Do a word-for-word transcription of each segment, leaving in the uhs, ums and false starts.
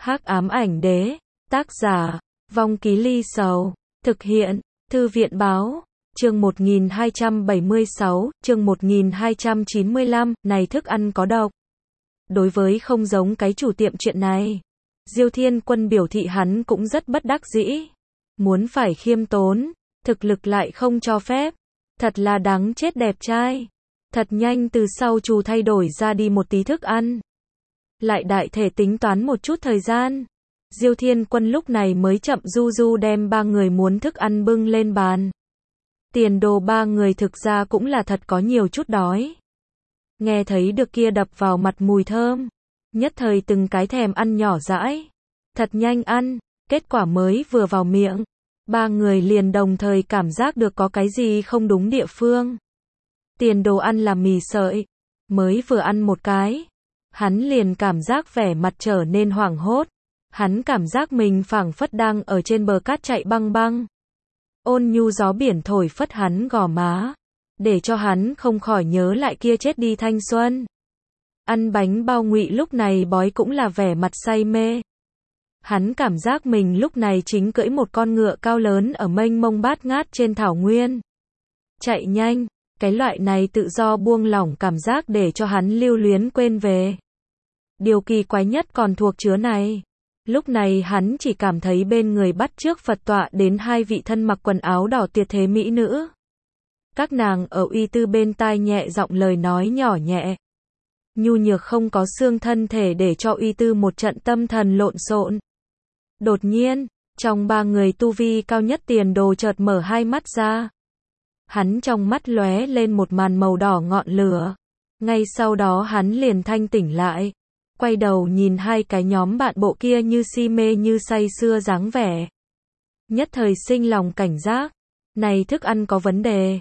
Hắc ám ảnh đế, tác giả, Vong Ký Ly Sầu, thực hiện, Thư viện báo, chương một nghìn hai trăm bảy mươi sáu, chương một nghìn hai trăm chín mươi lăm, này thức ăn có độc. Đối với không giống cái chủ tiệm chuyện này, Diêu Thiên Quân biểu thị hắn cũng rất bất đắc dĩ. Muốn phải khiêm tốn, thực lực lại không cho phép. Thật là đáng chết đẹp trai. Thật nhanh từ sau chủ thay đổi ra đi một tí thức ăn. Lại đại thể tính toán một chút thời gian. Diêu Thiên Quân lúc này mới chậm du du đem ba người muốn thức ăn bưng lên bàn. Tiền đồ ba người thực ra cũng là thật có nhiều chút đói. Nghe thấy được kia đập vào mặt mùi thơm. Nhất thời từng cái thèm ăn nhỏ dãi. Thật nhanh ăn, kết quả mới vừa vào miệng. Ba người liền đồng thời cảm giác được có cái gì không đúng địa phương. Tiền đồ ăn là mì sợi. Mới vừa ăn một cái. Hắn liền cảm giác vẻ mặt trở nên hoảng hốt. Hắn cảm giác mình phảng phất đang ở trên bờ cát chạy băng băng. Ôn nhu gió biển thổi phất hắn gò má. Để cho hắn không khỏi nhớ lại kia chết đi thanh xuân. Ăn bánh bao Ngụy lúc này bói cũng là vẻ mặt say mê. Hắn cảm giác mình lúc này chính cưỡi một con ngựa cao lớn ở mênh mông bát ngát trên thảo nguyên. Chạy nhanh, cái loại này tự do buông lỏng cảm giác để cho hắn lưu luyến quên về. Điều kỳ quái nhất còn thuộc chứa này. Lúc này hắn chỉ cảm thấy bên người bắt chước Phật tọa đến hai vị thân mặc quần áo đỏ tuyệt thế mỹ nữ. Các nàng ở uy tư bên tai nhẹ giọng lời nói nhỏ nhẹ. Nhu nhược không có xương thân thể để cho uy tư một trận tâm thần lộn xộn. Đột nhiên, trong ba người tu vi cao nhất Tiền Đồ chợt mở hai mắt ra. Hắn trong mắt lóe lên một màn màu đỏ ngọn lửa. Ngay sau đó hắn liền thanh tỉnh lại. Quay đầu nhìn hai cái nhóm bạn bộ kia như si mê như say sưa dáng vẻ. Nhất thời sinh lòng cảnh giác. Này thức ăn có vấn đề.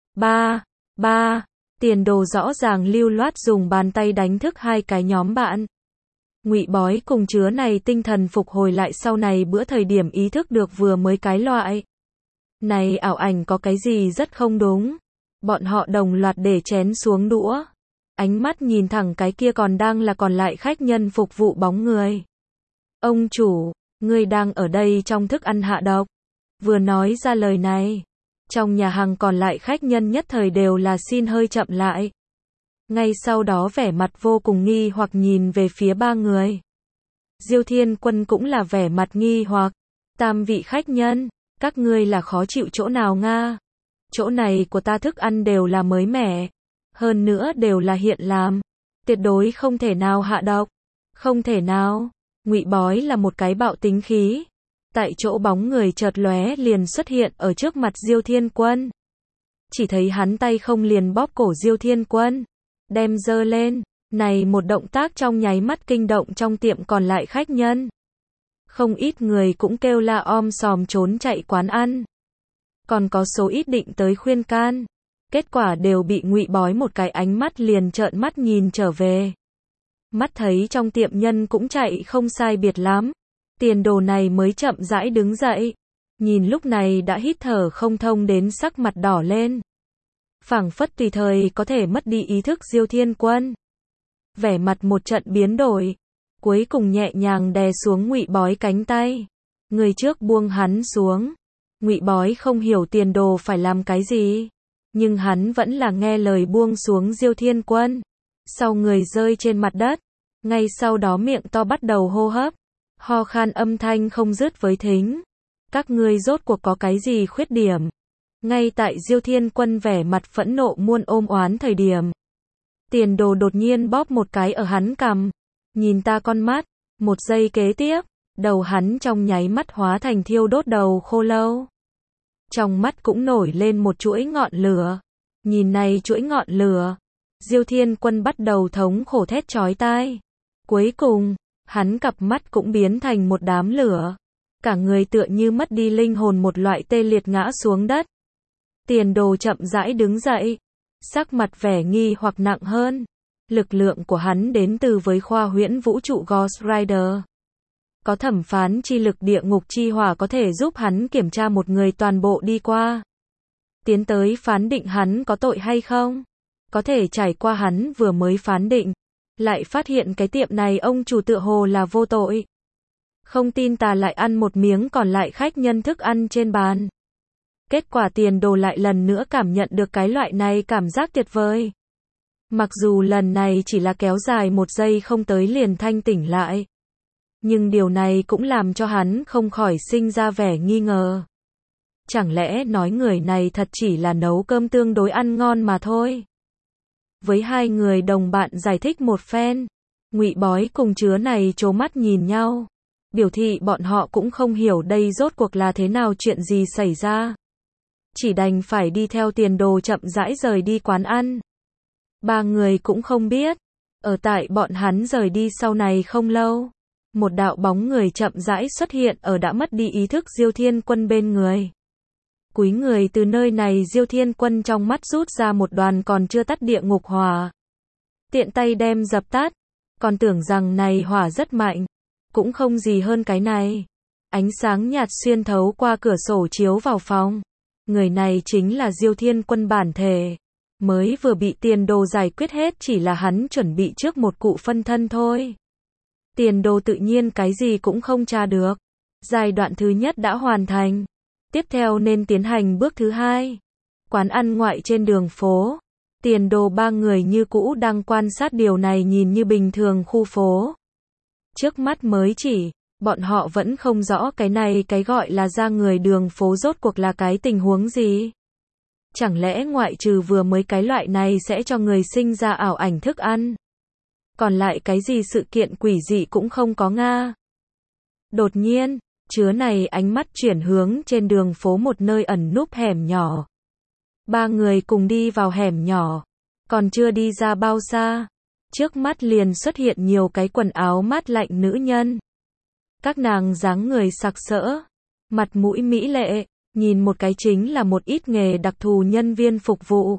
Ba, ba, Tiền Đồ rõ ràng lưu loát dùng bàn tay đánh thức hai cái nhóm bạn. Ngụy bói cùng chứa này tinh thần phục hồi lại sau này bữa thời điểm ý thức được vừa mới cái loại. Này ảo ảnh có cái gì rất không đúng. Bọn họ đồng loạt để chén xuống đũa. Ánh mắt nhìn thẳng cái kia còn đang là còn lại khách nhân phục vụ bóng người. Ông chủ, ngươi đang ở đây trong thức ăn hạ độc. Vừa nói ra lời này. Trong nhà hàng còn lại khách nhân nhất thời đều là xin hơi chậm lại. Ngay sau đó vẻ mặt vô cùng nghi hoặc nhìn về phía ba người. Diêu Thiên Quân cũng là vẻ mặt nghi hoặc. Tam vị khách nhân, các ngươi là khó chịu chỗ nào nga? Chỗ này của ta thức ăn đều là mới mẻ. Hơn nữa đều là hiện làm. Tuyệt đối không thể nào hạ độc. Không thể nào. Ngụy bói là một cái bạo tính khí. Tại chỗ bóng người chợt lóe liền xuất hiện ở trước mặt Diêu Thiên Quân. Chỉ thấy hắn tay không liền bóp cổ Diêu Thiên Quân. Đem dơ lên. Này một động tác trong nháy mắt kinh động trong tiệm còn lại khách nhân. Không ít người cũng kêu la om sòm trốn chạy quán ăn. Còn có số ít định tới khuyên can. Kết quả đều bị Ngụy bói một cái ánh mắt liền trợn mắt nhìn trở về. Mắt thấy trong tiệm nhân cũng chạy không sai biệt lắm. Tiền Đồ này mới chậm rãi đứng dậy. Nhìn lúc này đã hít thở không thông đến sắc mặt đỏ lên. Phảng phất tùy thời có thể mất đi ý thức Diêu Thiên Quân. Vẻ mặt một trận biến đổi. Cuối cùng nhẹ nhàng đè xuống Ngụy bói cánh tay. Người trước buông hắn xuống. Ngụy bói không hiểu Tiền Đồ phải làm cái gì. Nhưng hắn vẫn là nghe lời buông xuống Diêu Thiên Quân. Sau người rơi trên mặt đất. Ngay sau đó miệng to bắt đầu hô hấp. Ho khan âm thanh không dứt với thính. Các ngươi rốt cuộc có cái gì khuyết điểm? Ngay tại Diêu Thiên Quân vẻ mặt phẫn nộ muôn ôm oán thời điểm. Tiền Đồ đột nhiên bóp một cái ở hắn cằm. Nhìn ta con mắt. Một giây kế tiếp. Đầu hắn trong nháy mắt hóa thành thiêu đốt đầu khô lâu. Trong mắt cũng nổi lên một chuỗi ngọn lửa. Nhìn này chuỗi ngọn lửa. Diêu Thiên Quân bắt đầu thống khổ thét chói tai. Cuối cùng, hắn cặp mắt cũng biến thành một đám lửa. Cả người tựa như mất đi linh hồn một loại tê liệt ngã xuống đất. Tiền Đồ chậm rãi đứng dậy. Sắc mặt vẻ nghi hoặc nặng hơn. Lực lượng của hắn đến từ với khoa huyễn vũ trụ Ghost Rider. Có thẩm phán chi lực địa ngục chi hỏa có thể giúp hắn kiểm tra một người toàn bộ đi qua. Tiến tới phán định hắn có tội hay không. Có thể trải qua hắn vừa mới phán định. Lại phát hiện cái tiệm này ông chủ tựa hồ là vô tội. Không tin tà lại ăn một miếng còn lại khách nhân thức ăn trên bàn. Kết quả Tiền Đồ lại lần nữa cảm nhận được cái loại này cảm giác tuyệt vời. Mặc dù lần này chỉ là kéo dài một giây không tới liền thanh tỉnh lại. Nhưng điều này cũng làm cho hắn không khỏi sinh ra vẻ nghi ngờ. Chẳng lẽ nói người này thật chỉ là nấu cơm tương đối ăn ngon mà thôi. Với hai người đồng bạn giải thích một phen, Ngụy Bói cùng Chứa này trố mắt nhìn nhau, biểu thị bọn họ cũng không hiểu đây rốt cuộc là thế nào, chuyện gì xảy ra. Chỉ đành phải đi theo Tiền Đồ chậm rãi rời đi quán ăn. Ba người cũng không biết, ở tại bọn hắn rời đi sau này không lâu, một đạo bóng người chậm rãi xuất hiện ở đã mất đi ý thức Diêu Thiên Quân bên người. Cúi người từ nơi này, Diêu Thiên Quân trong mắt rút ra một đoàn còn chưa tắt địa ngục hỏa. Tiện tay đem dập tắt, còn tưởng rằng này hỏa rất mạnh, cũng không gì hơn cái này. Ánh sáng nhạt xuyên thấu qua cửa sổ chiếu vào phòng. Người này chính là Diêu Thiên Quân bản thể. Mới vừa bị Tiền Đồ giải quyết hết, chỉ là hắn chuẩn bị trước một cụ phân thân thôi. Tiền Đồ tự nhiên cái gì cũng không tra được. Giai đoạn thứ nhất đã hoàn thành. Tiếp theo nên tiến hành bước thứ hai. Quán ăn ngoại trên đường phố. Tiền Đồ ba người như cũ đang quan sát điều này nhìn như bình thường khu phố. Trước mắt mới chỉ, bọn họ vẫn không rõ cái này cái gọi là ra người đường phố rốt cuộc là cái tình huống gì. Chẳng lẽ ngoại trừ vừa mới cái loại này sẽ cho người sinh ra ảo ảnh thức ăn. Còn lại cái gì sự kiện quỷ dị cũng không có nga. Đột nhiên, Chứa này ánh mắt chuyển hướng trên đường phố một nơi ẩn núp hẻm nhỏ. Ba người cùng đi vào hẻm nhỏ. Còn chưa đi ra bao xa, trước mắt liền xuất hiện nhiều cái quần áo mát lạnh nữ nhân. Các nàng dáng người sặc sỡ, mặt mũi mỹ lệ, nhìn một cái chính là một ít nghề đặc thù nhân viên phục vụ.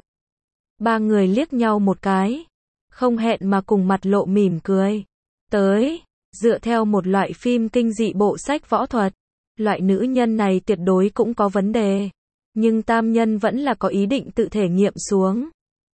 Ba người liếc nhau một cái, không hẹn mà cùng mặt lộ mỉm cười. Tới, dựa theo một loại phim kinh dị bộ sách võ thuật, loại nữ nhân này tuyệt đối cũng có vấn đề. Nhưng tam nhân vẫn là có ý định tự thể nghiệm xuống.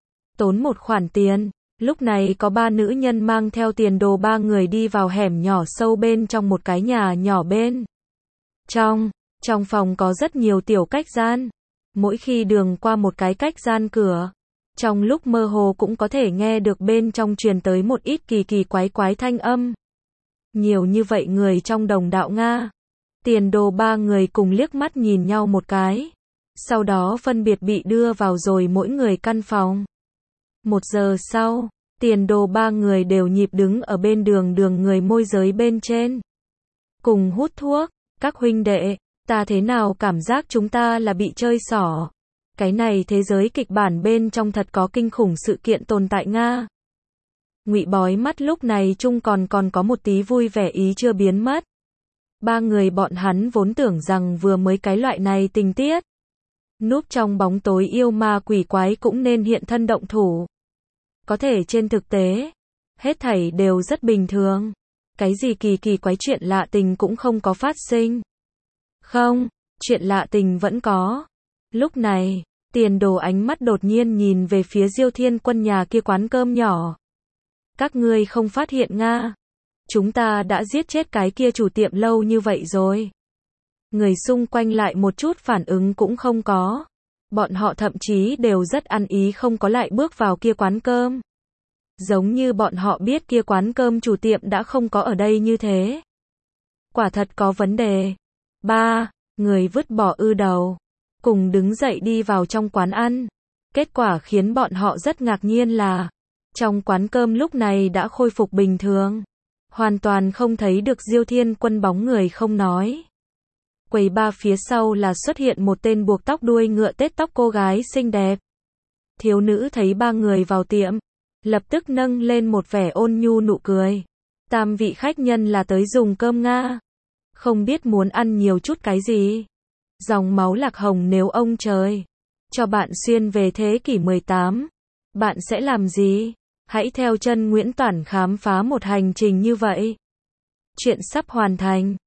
Tốn một khoản tiền, lúc này có ba nữ nhân mang theo Tiền Đồ ba người đi vào hẻm nhỏ sâu bên trong một cái nhà nhỏ bên. Trong, trong phòng có rất nhiều tiểu cách gian. Mỗi khi đường qua một cái cách gian cửa, trong lúc mơ hồ cũng có thể nghe được bên trong truyền tới một ít kỳ kỳ quái quái thanh âm. Nhiều như vậy người trong đồng đạo Nga. Tiền Đồ ba người cùng liếc mắt nhìn nhau một cái. Sau đó phân biệt bị đưa vào rồi mỗi người căn phòng. Một giờ sau, Tiền Đồ ba người đều nhịp đứng ở bên đường đường người môi giới bên trên. Cùng hút thuốc, các huynh đệ, ta thế nào cảm giác chúng ta là bị chơi xỏ. Cái này thế giới kịch bản bên trong thật có kinh khủng sự kiện tồn tại Nga. Ngụy Bói mắt lúc này chung còn còn có một tí vui vẻ ý chưa biến mất. Ba người bọn hắn vốn tưởng rằng vừa mới cái loại này tình tiết. Núp trong bóng tối yêu ma quỷ quái cũng nên hiện thân động thủ. Có thể trên thực tế, hết thảy đều rất bình thường. Cái gì kỳ kỳ quái chuyện lạ tình cũng không có phát sinh. Không, chuyện lạ tình vẫn có. Lúc này, Tiền Đồ ánh mắt đột nhiên nhìn về phía Diêu Thiên Quân nhà kia quán cơm nhỏ. Các ngươi không phát hiện Nga. Chúng ta đã giết chết cái kia chủ tiệm lâu như vậy rồi. Người xung quanh lại một chút phản ứng cũng không có. Bọn họ thậm chí đều rất ăn ý không có lại bước vào kia quán cơm. Giống như bọn họ biết kia quán cơm chủ tiệm đã không có ở đây như thế. Quả thật có vấn đề. Ba, người vứt bỏ ư đầu. Cùng đứng dậy đi vào trong quán ăn. Kết quả khiến bọn họ rất ngạc nhiên là trong quán cơm lúc này đã khôi phục bình thường. Hoàn toàn không thấy được Diêu Thiên Quân bóng người không nói. Quầy ba phía sau là xuất hiện một tên buộc tóc đuôi ngựa tết tóc cô gái xinh đẹp. Thiếu nữ thấy ba người vào tiệm, lập tức nâng lên một vẻ ôn nhu nụ cười. Tam vị khách nhân là tới dùng cơm Nga. Không biết muốn ăn nhiều chút cái gì. Dòng máu lạc hồng nếu ông trời cho bạn xuyên về thế kỷ mười tám, bạn sẽ làm gì? Hãy theo chân Nguyễn Toản khám phá một hành trình như vậy. Chuyện sắp hoàn thành.